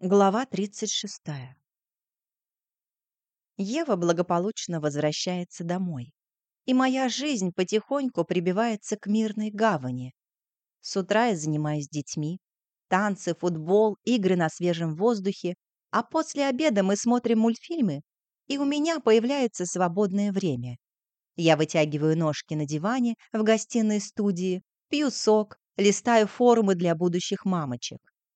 Глава 36. Ева благополучно возвращается домой, и моя жизнь потихоньку прибивается к мирной гавани. С утра я занимаюсь с детьми. Танцы, футбол, игры на свежем воздухе, а после обеда мы смотрим мультфильмы, и у меня появляется свободное время. Я вытягиваю ножки на диване в гостиной студии, пью сок, листаю форумы для будущих мамочек.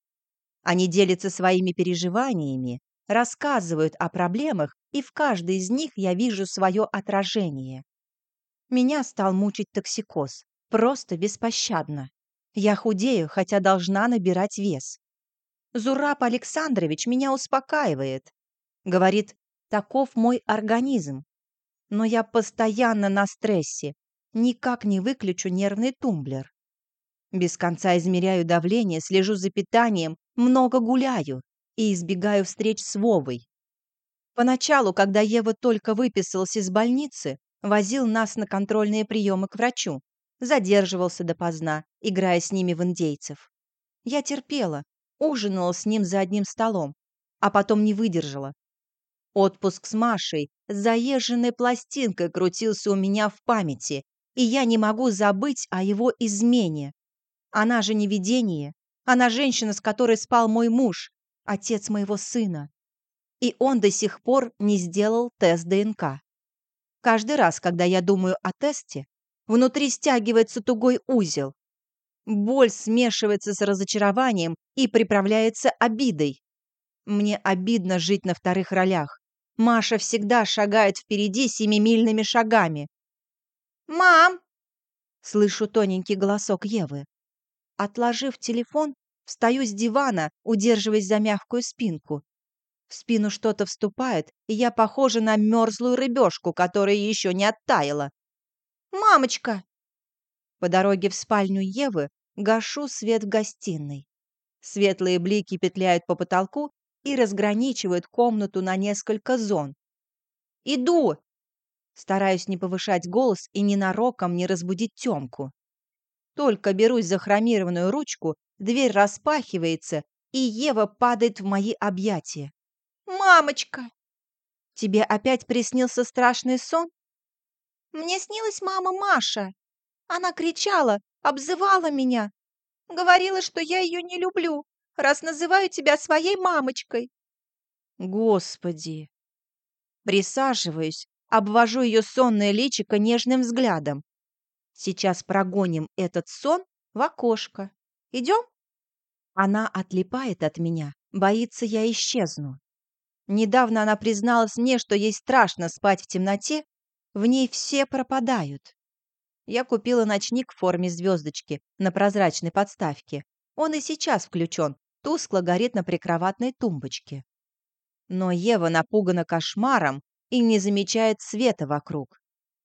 Они делятся своими переживаниями, рассказывают о проблемах, и в каждой из них я вижу свое отражение. Меня стал мучить токсикоз. Просто беспощадно. Я худею, хотя должна набирать вес. Зураб Александрович меня успокаивает. Говорит, таков мой организм. Но я постоянно на стрессе. Никак не выключу нервный тумблер. Без конца измеряю давление, слежу за питанием, много гуляю и избегаю встреч с Вовой. Поначалу, когда Ева только выписалась из больницы, возил нас на контрольные приемы к врачу. Задерживался допоздна, играя с ними в индейцев. Я терпела, ужинала с ним за одним столом, а потом не выдержала. Отпуск с Машей с заезженной пластинкой крутился у меня в памяти, и я не могу забыть о его измене. Она же не видение. Она женщина, с которой спал мой муж, отец моего сына. И он до сих пор не сделал тест ДНК. Каждый раз, когда я думаю о тесте, внутри стягивается тугой узел. Боль смешивается с разочарованием и приправляется обидой. Мне обидно жить на вторых ролях. Маша всегда шагает впереди семимильными шагами. «Мам!» — слышу тоненький голосок Евы. Отложив телефон, встаю с дивана, удерживаясь за мягкую спинку. В спину что-то вступает, и я похожа на мерзлую рыбешку, которая еще не оттаяла. «Мамочка!» По дороге в спальню Евы гашу свет в гостиной. Светлые блики петляют по потолку и разграничивают комнату на несколько зон. «Иду!» Стараюсь не повышать голос и ненароком не разбудить Тёмку. Только берусь за хромированную ручку, дверь распахивается, и Ева падает в мои объятия. «Мамочка!» «Тебе опять приснился страшный сон?» «Мне снилась мама Маша. Она кричала, обзывала меня, говорила, что я ее не люблю, раз называю тебя своей мамочкой». «Господи!» Присаживаюсь, обвожу ее сонное личико нежным взглядом. Сейчас прогоним этот сон в окошко. Идем? Она отлипает от меня, боится, я исчезну. Недавно она призналась мне, что ей страшно спать в темноте, в ней все пропадают. Я купила ночник в форме звездочки на прозрачной подставке. Он и сейчас включен, тускло горит на прикроватной тумбочке. Но Ева напугана кошмаром и не замечает света вокруг.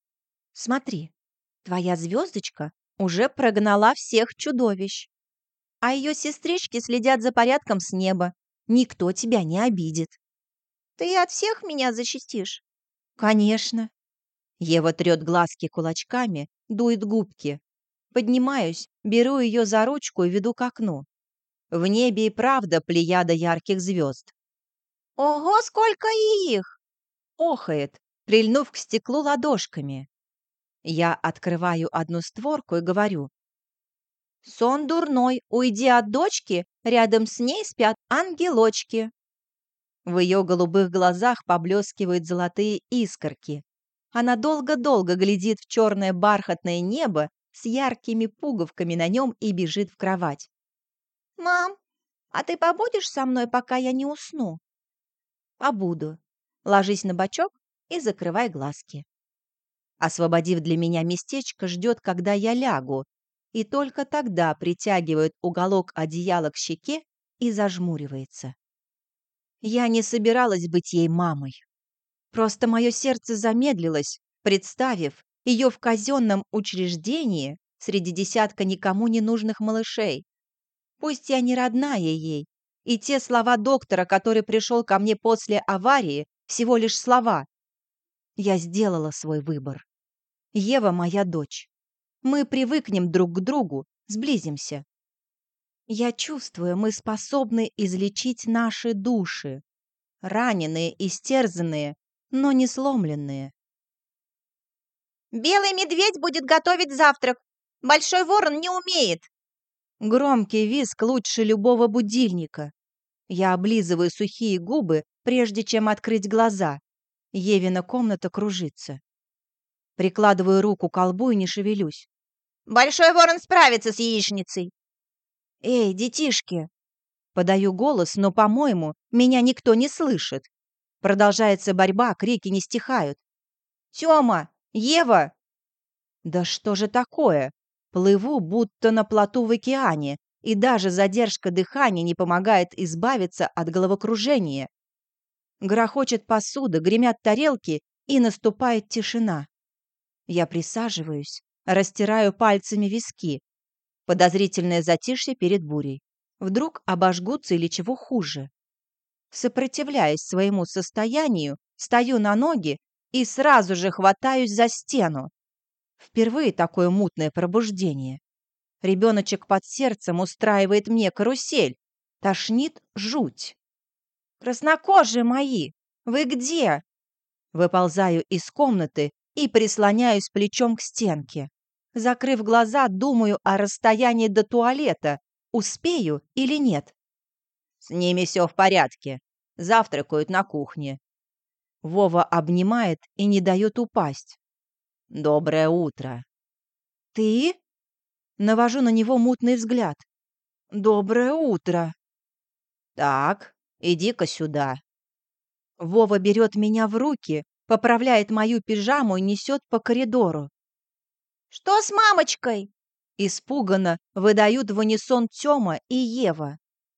Смотри, твоя звездочка уже прогнала всех чудовищ, а ее сестрички следят за порядком с неба. Никто тебя не обидит. Ты от всех меня защитишь? Конечно. Ева трет глазки кулачками, дует губки. Поднимаюсь, беру ее за ручку и веду к окну. В небе и правда плеяда ярких звезд. Ого, сколько их! Охает, прильнув к стеклу ладошками. Я открываю одну створку и говорю: «Сон дурной, уйди от дочки, рядом с ней спят ангелочки». В ее голубых глазах поблескивают золотые искорки. Она долго-долго глядит в черное бархатное небо с яркими пуговками на нем и бежит в кровать. «Мам, а ты побудешь со мной, пока я не усну?» «Побуду. Ложись на бочок и закрывай глазки». Освободив для меня местечко, ждет, когда я лягу, и только тогда притягивает уголок одеяла к щеке и зажмуривается. Я не собиралась быть ей мамой. Просто мое сердце замедлилось, представив ее в казенном учреждении среди десятка никому не нужных малышей. Пусть я не родная ей, и те слова доктора, который пришел ко мне после аварии, всего лишь слова. Я сделала свой выбор. Ева моя дочь. Мы привыкнем друг к другу, сблизимся. Я чувствую, мы способны излечить наши души, раненые, истерзанные, но не сломленные. Белый медведь будет готовить завтрак. Большой ворон не умеет. Громкий визг лучше любого будильника. Я облизываю сухие губы, прежде чем открыть глаза. Евина комната кружится. Прикладываю руку к колбу и не шевелюсь. Большой ворон справится с яичницей. «Эй, детишки!» Подаю голос, но, по-моему, меня никто не слышит. Продолжается борьба, крики не стихают. «Тёма! Ева!» Да что же такое? Плыву, будто на плоту в океане, и даже задержка дыхания не помогает избавиться от головокружения. Грохочет посуда, гремят тарелки, и наступает тишина. Я присаживаюсь, растираю пальцами виски. Подозрительное затишье перед бурей. Вдруг обожгутся или чего хуже. Сопротивляясь своему состоянию, стою на ноги и сразу же хватаюсь за стену. Впервые такое мутное пробуждение. Ребеночек под сердцем устраивает мне карусель. Тошнит жуть. «Краснокожие мои! Вы где?» Выползаю из комнаты и прислоняюсь плечом к стенке. Закрыв глаза, думаю о расстоянии до туалета. Успею или нет? С ними все в порядке. Завтракают на кухне. Вова обнимает и не дает упасть. Доброе утро. «Ты?» Навожу на него мутный взгляд. «Доброе утро!» Так, иди-ка сюда. Вова берет меня в руки, поправляет мою пижаму и несет по коридору. Что с мамочкой? Испуганно выдают в унисон Тёма и Ева.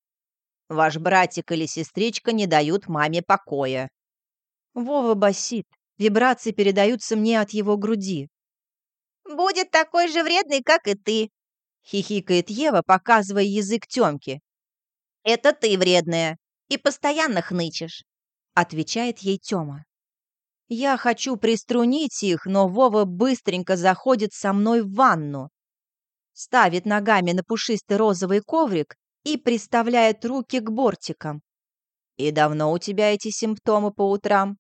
Ваш братик или сестричка не дают маме покоя. Вова басит. Вибрации передаются мне от его груди. Будет такой же вредный, как и ты. Хихикает Ева, показывая язык Тёмке. Это ты вредная и постоянно хнычешь. Отвечает ей Тёма. Я хочу приструнить их, но Вова быстренько заходит со мной в ванну. Ставит ногами на пушистый розовый коврик и приставляет руки к бортикам. И давно у тебя эти симптомы по утрам?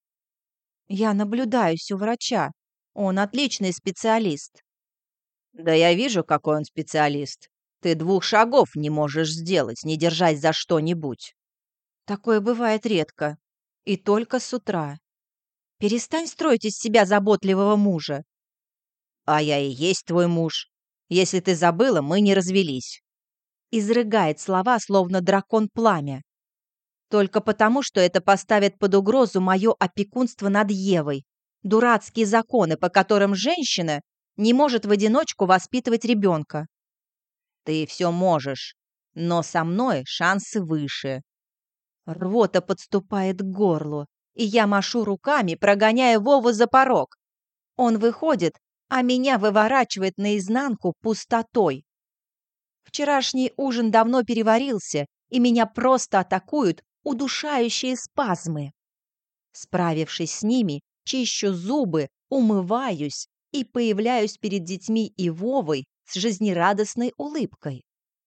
Я наблюдаюсь у врача. Он отличный специалист. Да я вижу, какой он специалист. Ты 2 шагов не можешь сделать, не держась за что-нибудь. Такое бывает редко. И только с утра. Перестань строить из себя заботливого мужа. А я и есть твой муж. Если ты забыла, мы не развелись. Изрыгает слова, словно дракон пламя. Только потому, что это поставит под угрозу мое опекунство над Евой. Дурацкие законы, по которым женщина не может в одиночку воспитывать ребенка. Ты все можешь, но со мной шансы выше. Рвота подступает к горлу, и я машу руками, прогоняя Вову за порог. Он выходит, а меня выворачивает наизнанку пустотой. Вчерашний ужин давно переварился, и меня просто атакуют удушающие спазмы. Справившись с ними, чищу зубы, умываюсь и появляюсь перед детьми и Вовой с жизнерадостной улыбкой.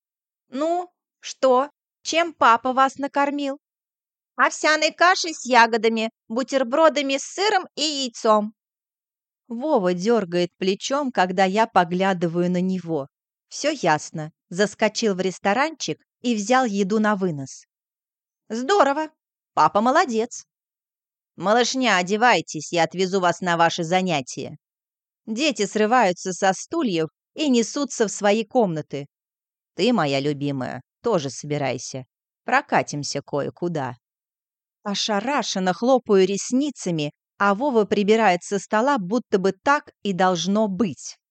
«Ну, что? Чем папа вас накормил?» Овсяной кашей с ягодами, бутербродами с сыром и яйцом. Вова дергает плечом, когда я поглядываю на него. Все ясно. Заскочил в ресторанчик и взял еду на вынос. Здорово. Папа молодец. Малышня, одевайтесь, я отвезу вас на ваши занятия. Дети срываются со стульев и несутся в свои комнаты. Ты, моя любимая, тоже собирайся. Прокатимся кое-куда. Ошарашенно хлопаю ресницами, а Вова прибирает со стола, будто бы так и должно быть.